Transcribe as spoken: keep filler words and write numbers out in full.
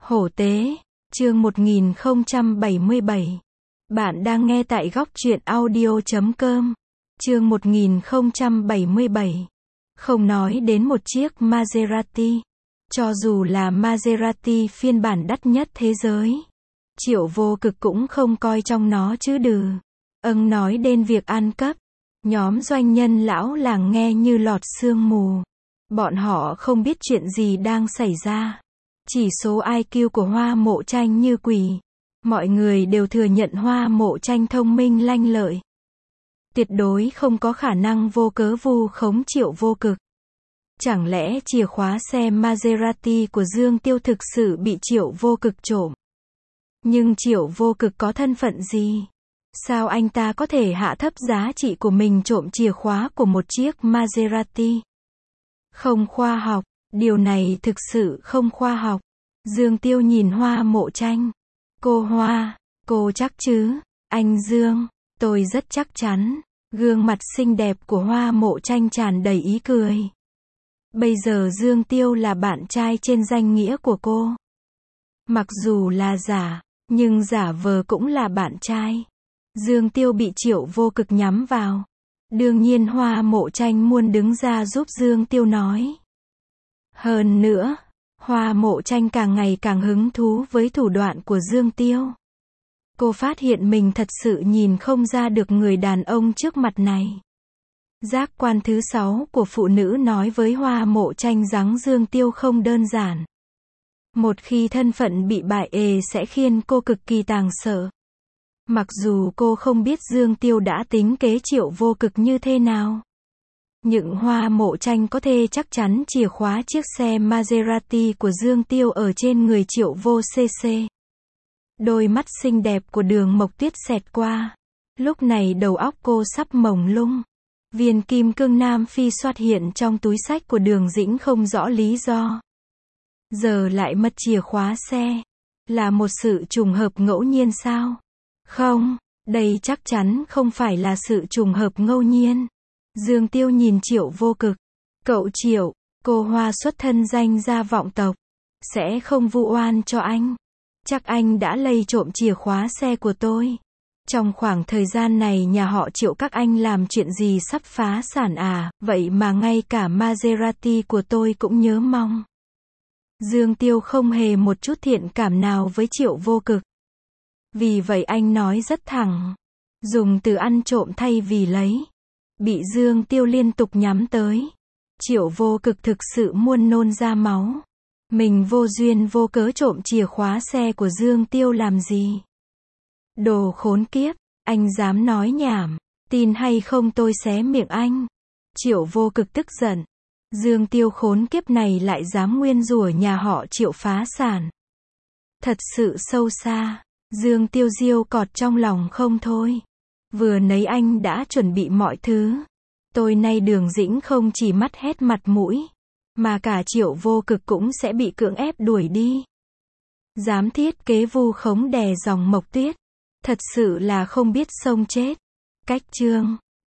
Hổ tế, chương một nghìn không trăm bảy mươi bảy. Bạn đang nghe tại góc truyện audio chấm com. Chương một nghìn không trăm bảy mươi bảy. Không nói đến một chiếc Maserati. Cho dù là Maserati phiên bản đắt nhất thế giới, Triệu Vô Cực cũng không coi trong nó chứ đừ. Âng nói đến việc ăn cắp, nhóm doanh nhân lão làng nghe như lọt sương mù. Bọn họ không biết chuyện gì đang xảy ra. Chỉ số i kiu của Hoa Mộ Tranh như quỷ. Mọi người đều thừa nhận Hoa Mộ Tranh thông minh lanh lợi. Tuyệt đối không có khả năng vô cớ vu khống Triệu Vô Cực. Chẳng lẽ chìa khóa xe Maserati của Dương Tiêu thực sự bị Triệu Vô Cực trộm? Nhưng Triệu Vô Cực có thân phận gì? Sao anh ta có thể hạ thấp giá trị của mình trộm chìa khóa của một chiếc Maserati? Không khoa học, điều này thực sự không khoa học. Dương Tiêu nhìn Hoa Mộ Tranh. Cô Hoa, cô chắc chứ? Anh Dương, tôi rất chắc chắn. Gương mặt xinh đẹp của Hoa Mộ Tranh tràn đầy ý cười. Bây giờ Dương Tiêu là bạn trai trên danh nghĩa của cô. Mặc dù là giả, nhưng giả vờ cũng là bạn trai. Dương Tiêu bị Triệu Vô Cực nhắm vào. Đương nhiên Hoa Mộ Tranh muốn đứng ra giúp Dương Tiêu nói. Hơn nữa, Hoa Mộ Tranh càng ngày càng hứng thú với thủ đoạn của Dương Tiêu. Cô phát hiện mình thật sự nhìn không ra được người đàn ông trước mặt này. Giác quan thứ sáu của phụ nữ nói với Hoa Mộ Tranh rằng Dương Tiêu không đơn giản. Một khi thân phận bị bại ề sẽ khiến cô cực kỳ tàng sợ. Mặc dù cô không biết Dương Tiêu đã tính kế Triệu Vô Cực như thế nào. Nhưng Hoa Mộ Tranh có thể chắc chắn chìa khóa chiếc xe Maserati của Dương Tiêu ở trên người Triệu Vô cc. Đôi mắt xinh đẹp của Đường Mộc Tuyết xẹt qua. Lúc này đầu óc cô sắp mông lung. Viên kim cương Nam Phi xuất hiện trong túi xách của Đường Dĩnh không rõ lý do. Giờ lại mất chìa khóa xe. Là một sự trùng hợp ngẫu nhiên sao? Không, đây chắc chắn không phải là sự trùng hợp ngẫu nhiên. Dương Tiêu nhìn Triệu Vô Cực. Cậu Triệu, cô Hoa xuất thân danh gia vọng tộc. Sẽ không vu oan cho anh. Chắc anh đã lấy trộm chìa khóa xe của tôi. Trong khoảng thời gian này nhà họ Triệu các anh làm chuyện gì sắp phá sản à, vậy mà ngay cả Maserati của tôi cũng nhớ mong. Dương Tiêu không hề một chút thiện cảm nào với Triệu Vô Cực. Vì vậy anh nói rất thẳng. Dùng từ ăn trộm thay vì lấy. Bị Dương Tiêu liên tục nhắm tới. Triệu Vô Cực thực sự muốn nôn ra máu. Mình vô duyên vô cớ trộm chìa khóa xe của Dương Tiêu làm gì? Đồ khốn kiếp, anh dám nói nhảm. Tin hay không tôi xé miệng anh. Triệu Vô Cực tức giận. Dương Tiêu khốn kiếp này lại dám nguyên rủa nhà họ Triệu phá sản. Thật sự sâu xa. Dương Tiêu diêu cọt trong lòng không thôi. Vừa nấy anh đã chuẩn bị mọi thứ. Tôi nay Đường Dĩnh không chỉ mất hết mặt mũi, mà cả Triệu Vô Cực cũng sẽ bị cưỡng ép đuổi đi. Dám thiết kế vu khống đè dòng Mộc Tuyết. Thật sự là không biết sông chết. Cách chương